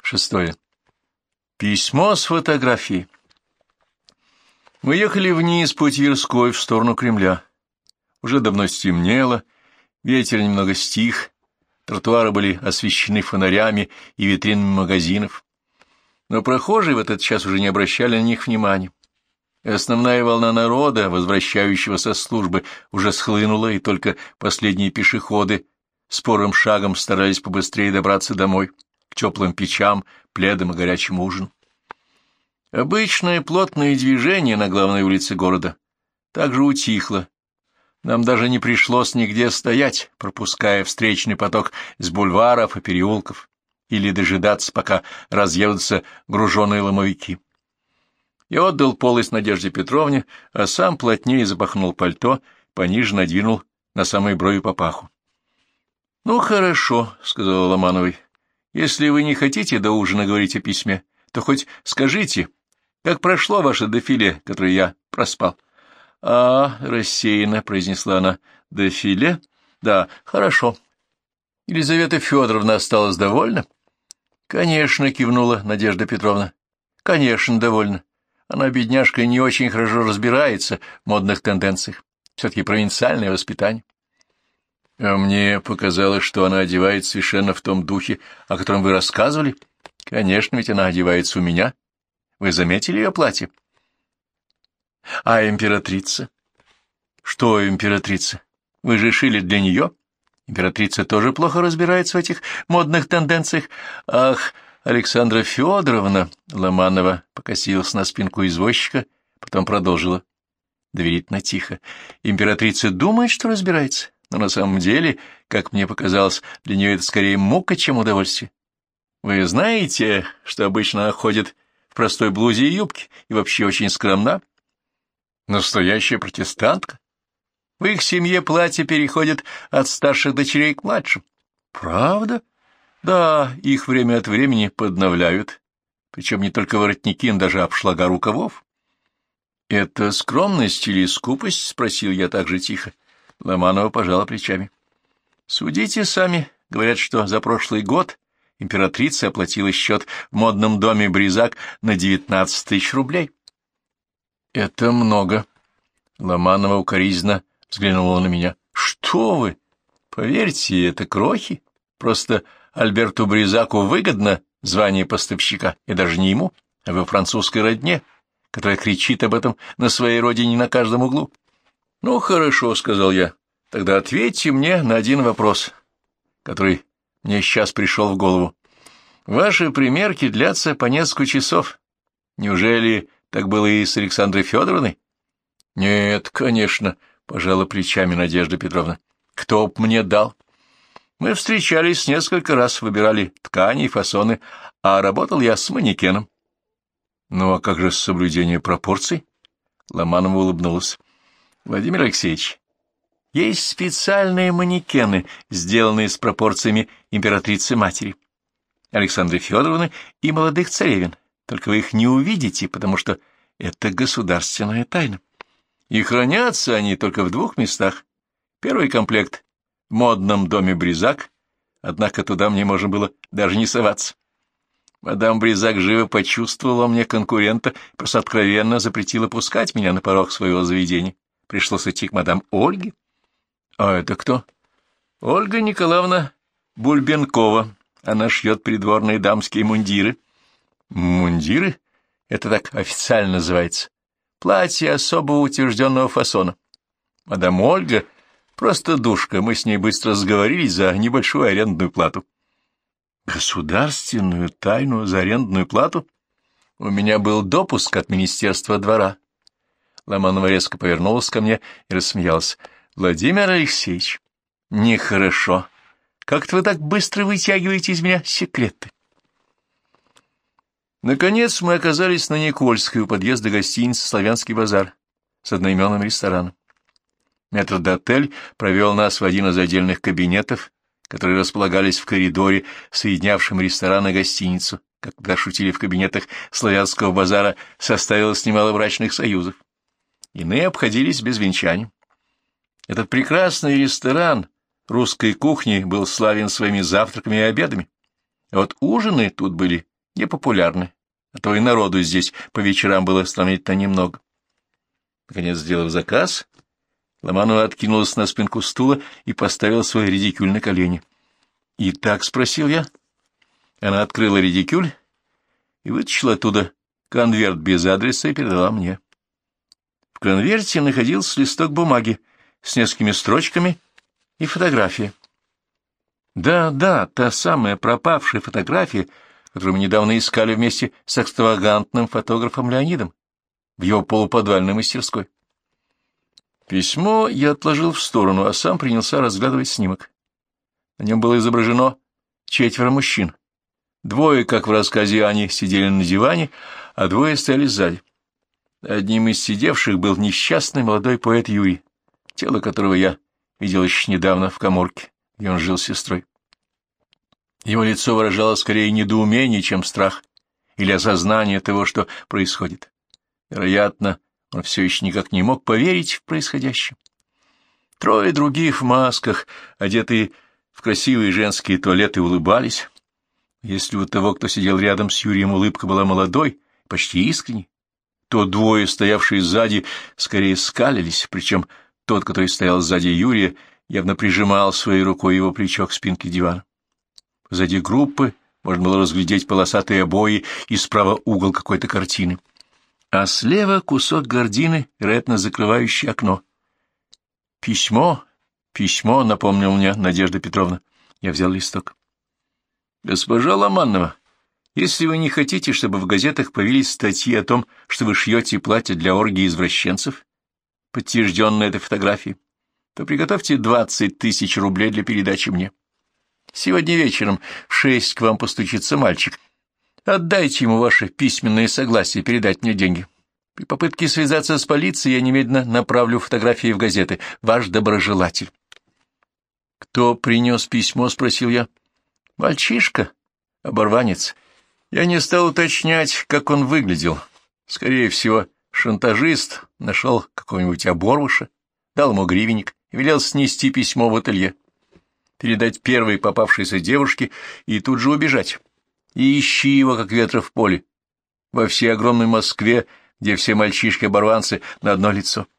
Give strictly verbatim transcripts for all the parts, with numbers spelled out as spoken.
Шестое. Письмо с фотографией. Мы ехали вниз по Тверской в сторону Кремля. Уже давно стемнело, ветер немного стих, тротуары были освещены фонарями и витринами магазинов. Но прохожие в этот час уже не обращали на них внимания. И основная волна народа, возвращающегося со службы, уже схлынула, и только последние пешеходы спорым шагом старались побыстрее добраться домой, к теплым печам, пледам и горячему ужину. Обычное плотное движение на главной улице города также утихло. Нам даже не пришлось нигде стоять, пропуская встречный поток с бульваров и переулков, или дожидаться, пока разъедутся груженые ломовики. Я отдал полость Надежде Петровне, а сам плотнее запахнул пальто, пониже надвинул на самой брови папаху. — Ну, хорошо, — сказала Ломановой. — Если вы не хотите до ужина говорить о письме, то хоть скажите, как прошло ваше дефиле, которое я проспал. — А, — рассеянно произнесла она, — дефиле? Да, хорошо. Елизавета Федоровна осталась довольна? — Конечно, — кивнула Надежда Петровна. — Конечно, довольна. Она, бедняжка, не очень хорошо разбирается в модных тенденциях. Все-таки провинциальное воспитание. А мне показалось, что она одевает совершенно в том духе, о котором вы рассказывали. Конечно, ведь она одевается у меня. Вы заметили ее платье? А императрица? Что императрица? Вы же шили для нее. Императрица тоже плохо разбирается в этих модных тенденциях. Ах, Александра Федоровна, Ломанова покосилась на спинку извозчика, потом продолжила. Доверительно тихо. Императрица думает, что разбирается, но на самом деле, как мне показалось, для нее это скорее мука, чем удовольствие. Вы знаете, что обычно она ходит в простой блузе и юбке и вообще очень скромна? Настоящая протестантка. В их семье платье переходит от старших дочерей к младшим. Правда? Да, их время от времени подновляют, причем не только воротники, но даже обшлага рукавов. — Это скромность или скупость? — спросил я так же тихо. Ломанова пожала плечами. — Судите сами. Говорят, что за прошлый год императрица оплатила счет в модном доме Бризак на девятнадцать тысяч рублей. — Это много. Ломанова укоризненно взглянула на меня. — Что вы? Поверьте, это крохи. Просто Альберту Бризаку выгодно звание поставщика, и даже не ему, а во французской родне, которая кричит об этом на своей родине на каждом углу. — Ну, хорошо, — сказал я. — Тогда ответьте мне на один вопрос, который мне сейчас пришел в голову. Ваши примерки длятся по несколько часов. Неужели так было и с Александрой Федоровной? — Нет, конечно, — пожала плечами Надежда Петровна. — Кто б мне дал? Мы встречались несколько раз, выбирали ткани и фасоны, а работал я с манекеном. — Ну, а как же соблюдение пропорций? Ломанова улыбнулась. — Владимир Алексеевич, есть специальные манекены, сделанные с пропорциями императрицы-матери, Александры Федоровны и молодых царевин. Только вы их не увидите, потому что это государственная тайна. И хранятся они только в двух местах. Первый комплект — в модном доме Бризак, однако туда мне можно было даже не соваться. Мадам Бризак живо почувствовала мне конкурента, просто откровенно запретила пускать меня на порог своего заведения. Пришлось идти к мадам Ольге. — А это кто? — Ольга Николаевна Бульбенкова. Она шьет придворные дамские мундиры. — Мундиры? Это так официально называется. Платье особого утвержденного фасона. Мадам Ольга просто душка, мы с ней быстро сговорились за небольшую арендную плату. — Государственную тайну за арендную плату? У меня был допуск от Министерства двора. Ломанова резко повернулась ко мне и рассмеялась. — Владимир Алексеевич, нехорошо. Как-то вы так быстро вытягиваете из меня секреты. Наконец мы оказались на Никольской у подъезда гостиницы «Славянский базар» с одноименным рестораном. Метрдотель провел нас в один из отдельных кабинетов, которые располагались в коридоре, соединявшем ресторан и гостиницу. Как тогда шутили в кабинетах Славянского базара, составилось немало брачных союзов. Иные обходились без венчаний. Этот прекрасный ресторан русской кухни был славен своими завтраками и обедами. А вот ужины тут были непопулярны, а то и народу здесь по вечерам было сравнительно немного. Наконец, сделав заказ, Ломанова откинулась на спинку стула и поставила свой редикюль на колени. «И так?» — спросил я. Она открыла редикюль и вытащила оттуда конверт без адреса и передала мне. В конверте находился листок бумаги с несколькими строчками и фотография. Да, да, та самая пропавшая фотография, которую мы недавно искали вместе с экстравагантным фотографом Леонидом в его полуподвальной мастерской. Письмо я отложил в сторону, а сам принялся разглядывать снимок. На нем было изображено четверо мужчин. Двое, как в рассказе Ани, сидели на диване, а двое стояли сзади. Одним из сидевших был несчастный молодой поэт Юрий, тело которого я видел еще недавно в каморке, где он жил с сестрой. Его лицо выражало скорее недоумение, чем страх, или осознание того, что происходит. Вероятно, он все еще никак не мог поверить в происходящее. Трое других в масках, одетые в красивые женские туалеты, улыбались. Если у того, кто сидел рядом с Юрием, улыбка была молодой, почти искренней, то двое, стоявшие сзади, скорее скалились, причем тот, который стоял сзади Юрия, явно прижимал своей рукой его плечо к спинке дивана. Сзади группы можно было разглядеть полосатые обои и справа угол какой-то картины. А слева кусок гардины, вероятно, закрывающий окно. «Письмо, письмо», — напомнил мне Надежда Петровна. Я взял листок. «Госпожа Ломанова, если вы не хотите, чтобы в газетах появились статьи о том, что вы шьете платья для оргии извращенцев, подтвержденные этой фотографией, то приготовьте двадцать тысяч рублей для передачи мне. Сегодня вечером в шесть к вам постучится мальчик. Отдайте ему ваше письменное согласие передать мне деньги. При попытке связаться с полицией я немедленно направлю фотографии в газеты. Ваш доброжелатель». «Кто принес письмо?» — спросил я. «Мальчишка, оборванец. Я не стал уточнять, как он выглядел. Скорее всего, шантажист нашел какого-нибудь оборвыша, дал ему гривенник и велел снести письмо в ателье, передать первой попавшейся девушке и тут же убежать. И ищи его, как ветра в поле, во всей огромной Москве, где все мальчишки-оборванцы на одно лицо».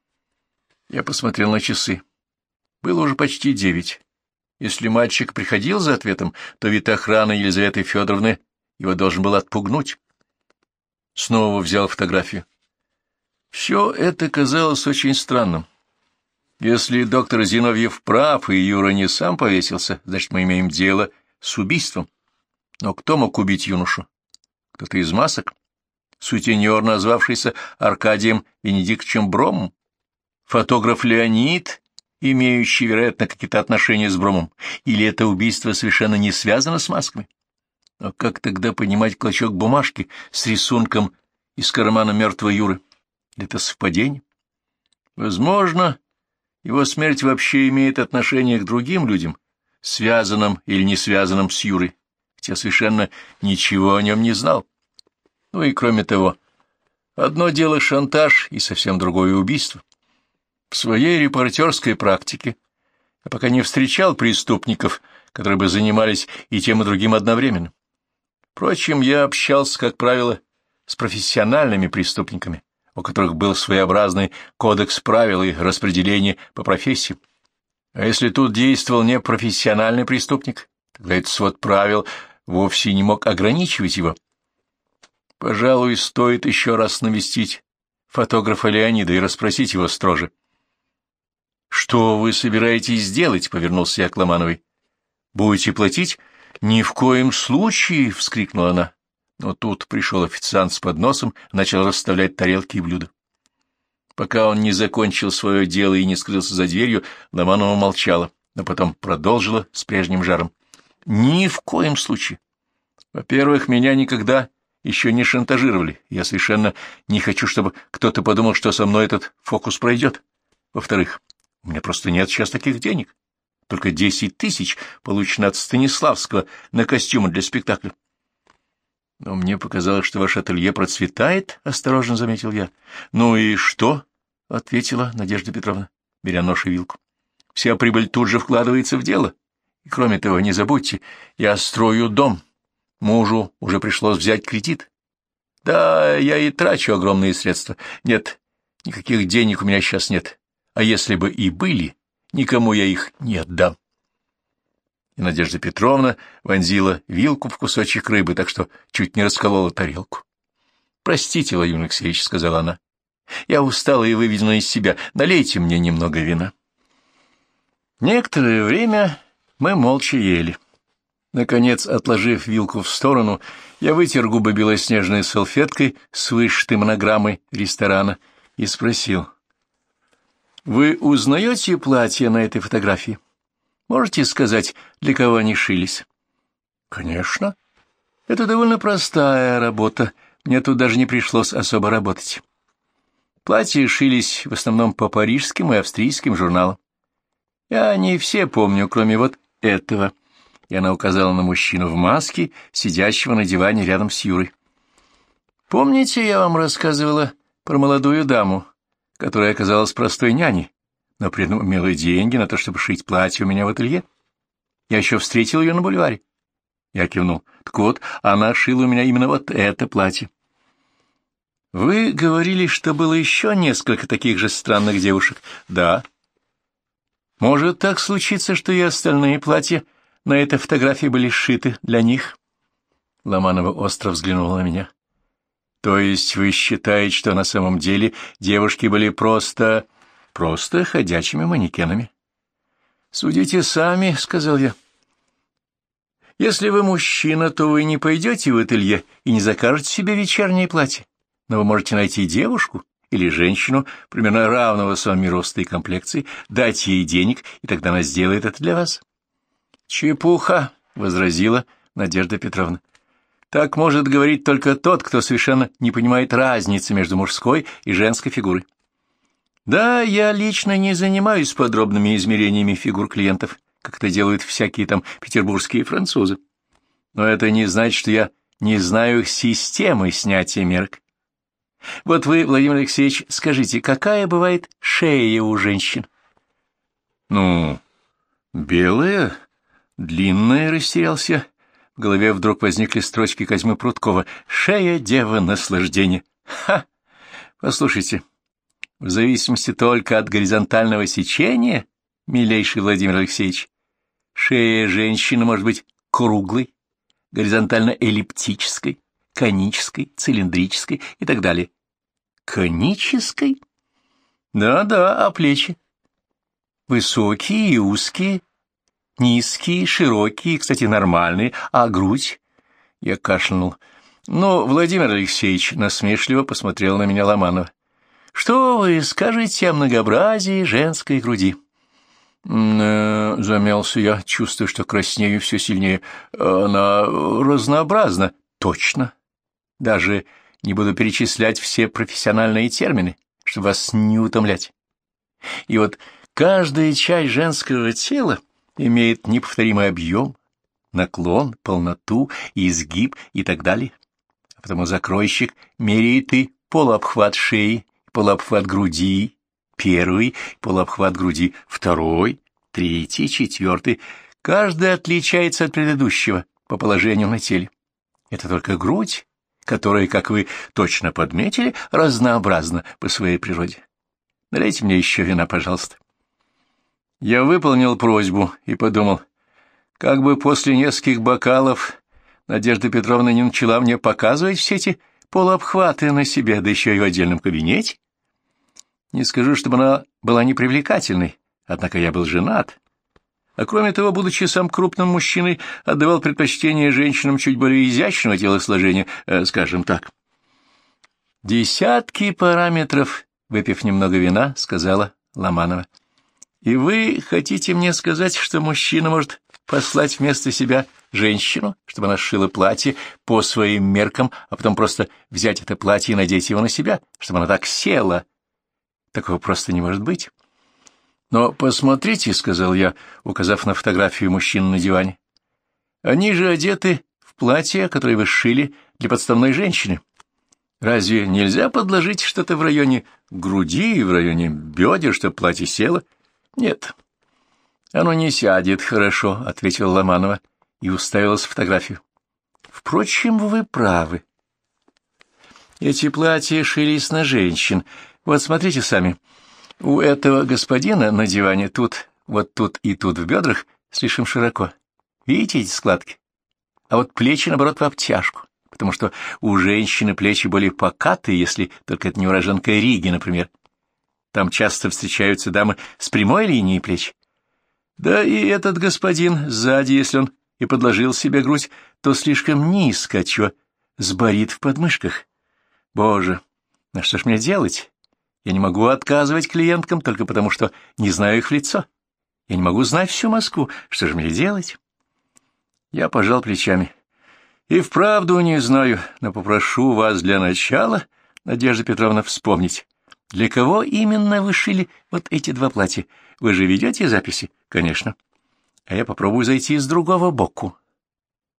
Я посмотрел на часы. Было уже почти девять. Если мальчик приходил за ответом, то вид охраны Елизаветы Федоровны его должен был отпугнуть. Снова взял фотографию. Все это казалось очень странным. Если доктор Зиновьев прав, и Юра не сам повесился, значит, мы имеем дело с убийством. Но кто мог убить юношу? Кто-то из масок? Сутенер, назвавшийся Аркадием Венедиктовичем Бромом? Фотограф Леонид, имеющий, вероятно, какие-то отношения с Бромом? Или это убийство совершенно не связано с масками? Но как тогда понимать клочок бумажки с рисунком из кармана мертвого Юры? Это совпадение? Возможно, его смерть вообще имеет отношение к другим людям, связанным или не связанным с Юрой, хотя совершенно ничего о нем не знал. Ну и кроме того, одно дело шантаж и совсем другое убийство. В своей репортерской практике я пока не встречал преступников, которые бы занимались и тем, и другим одновременно. Впрочем, я общался, как правило, с профессиональными преступниками, у которых был своеобразный кодекс правил и распределение по профессии. А если тут действовал не профессиональный преступник, тогда этот свод правил вовсе не мог ограничивать его. Пожалуй, стоит еще раз навестить фотографа Леонида и расспросить его строже. «Что вы собираетесь сделать?» — повернулся я к Ломановой. «Будете платить?» «Ни в коем случае!» — вскрикнула она. Но тут пришел официант с подносом, начал расставлять тарелки и блюда. Пока он не закончил свое дело и не скрылся за дверью, Ломанова молчала, но потом продолжила с прежним жаром. «Ни в коем случае! Во-первых, меня никогда еще не шантажировали. Я совершенно не хочу, чтобы кто-то подумал, что со мной этот фокус пройдет. Во-вторых, у меня просто нет сейчас таких денег. Только десять тысяч получено от Станиславского на костюмы для спектакля». «Но мне показалось, что ваше ателье процветает», — осторожно заметил я. «Ну и что?» — ответила Надежда Петровна, беря нож и вилку. «Вся прибыль тут же вкладывается в дело. И кроме того, не забудьте, я строю дом. Мужу уже пришлось взять кредит. Да, я и трачу огромные средства. Нет, никаких денег у меня сейчас нет. А если бы и были, никому я их не отдам. И Надежда Петровна вонзила вилку в кусочек рыбы, так что чуть не расколола тарелку. — Простите, Владимир Алексеевич, — сказала она. — Я устала и выведена из себя. Налейте мне немного вина. Некоторое время мы молча ели. Наконец, отложив вилку в сторону, я вытер губы белоснежной салфеткой с вышитой монограммой ресторана и спросил. — Вы узнаете платье на этой фотографии? Можете сказать, для кого они шились? — Конечно. Это довольно простая работа. Мне тут даже не пришлось особо работать. Платья шились в основном по парижским и австрийским журналам. Я не все помню, кроме вот этого. И она указала на мужчину в маске, сидящего на диване рядом с Юрой. Помните, я вам рассказывала про молодую даму, которая оказалась простой няней, но при этом имела деньги на то, чтобы шить платье у меня в ателье? Я еще встретил ее на бульваре. Я кивнул. Так вот, она шила у меня именно вот это платье. Вы говорили, что было еще несколько таких же странных девушек. Да. Может так случиться, что и остальные платья на этой фотографии были сшиты для них? Ломанова остро взглянула на меня. То есть вы считаете, что на самом деле девушки были просто... просто ходячими манекенами? Судите сами, — сказал я. Если вы мужчина, то вы не пойдете в ателье и не закажете себе вечернее платье, но вы можете найти девушку или женщину примерно равного с вами роста и комплекции, дать ей денег, и тогда она сделает это для вас. Чепуха, — возразила Надежда Петровна. Так может говорить только тот, кто совершенно не понимает разницы между мужской и женской фигурой. Да, я лично не занимаюсь подробными измерениями фигур клиентов, как это делают всякие там петербургские французы. Но это не значит, что я не знаю их системы снятия мерок. Вот вы, Владимир Алексеевич, скажите, какая бывает шея у женщин? Ну, белая, длинная, — растерялся. В голове вдруг возникли строчки Козьмы Прудкова. «Шея, дева, наслаждение». Ха! Послушайте, в зависимости только от горизонтального сечения, милейший Владимир Алексеевич, шея женщины может быть круглой, горизонтально-эллиптической, конической, цилиндрической и так далее. Конической? Да-да, а плечи? Высокие и узкие, низкие, широкие, кстати, нормальные, а грудь? Я кашлянул. Но Владимир Алексеевич насмешливо посмотрел на меня Ломанова. Что вы скажете о многообразии женской груди? Э, замялся я, чувствуя, что краснею все сильнее. Она разнообразна. Точно. Даже не буду перечислять все профессиональные термины, чтобы вас не утомлять. И вот каждая часть женского тела имеет неповторимый объем, наклон, полноту, изгиб и так далее. А потому закройщик меряет и полуобхват шеи, полуобхват груди, первый, полуобхват груди, второй, третий, четвертый. Каждый отличается от предыдущего по положению на теле. Это только грудь, которая, как вы точно подметили, разнообразна по своей природе. Налейте мне еще вина, пожалуйста. Я выполнил просьбу и подумал, как бы после нескольких бокалов Надежда Петровна не начала мне показывать все эти полуобхваты на себе, да еще и в отдельном кабинете. Не скажу, чтобы она была непривлекательной, однако я был женат. А кроме того, будучи сам крупным мужчиной, отдавал предпочтение женщинам чуть более изящного телосложения, э, скажем так. «Десятки параметров», — выпив немного вина, сказала Ломанова. «И вы хотите мне сказать, что мужчина может послать вместо себя женщину, чтобы она сшила платье по своим меркам, а потом просто взять это платье и надеть его на себя, чтобы она так села? Такого просто не может быть». «Но посмотрите», — сказал я, указав на фотографию мужчины на диване. «Они же одеты в платье, которое вы сшили для подставной женщины. Разве нельзя подложить что-то в районе груди и в районе бедер, чтобы платье село?» «Нет, оно не сядет хорошо», — ответила Ломанова и уставилась в фотографию. Впрочем, вы правы. Эти платья шились на женщин. Вот смотрите сами. У этого господина на диване тут, вот тут и тут в бедрах слишком широко. Видите эти складки? А вот плечи, наоборот, в обтяжку, потому что у женщины плечи более покатые, если только это не уроженка Риги, например. Там часто встречаются дамы с прямой линией плеч. Да и этот господин сзади, если он и подложил себе грудь, то слишком низко, отчего сборит в подмышках. Боже, на что ж мне делать? Я не могу отказывать клиенткам только потому, что не знаю их в лицо. Я не могу знать всю Москву. Что же мне делать? Я пожал плечами. И вправду не знаю, но попрошу вас для начала, Надежда Петровна, вспомнить, для кого именно вы шили вот эти два платья. Вы же ведете записи? Конечно. А я попробую зайти с другого боку.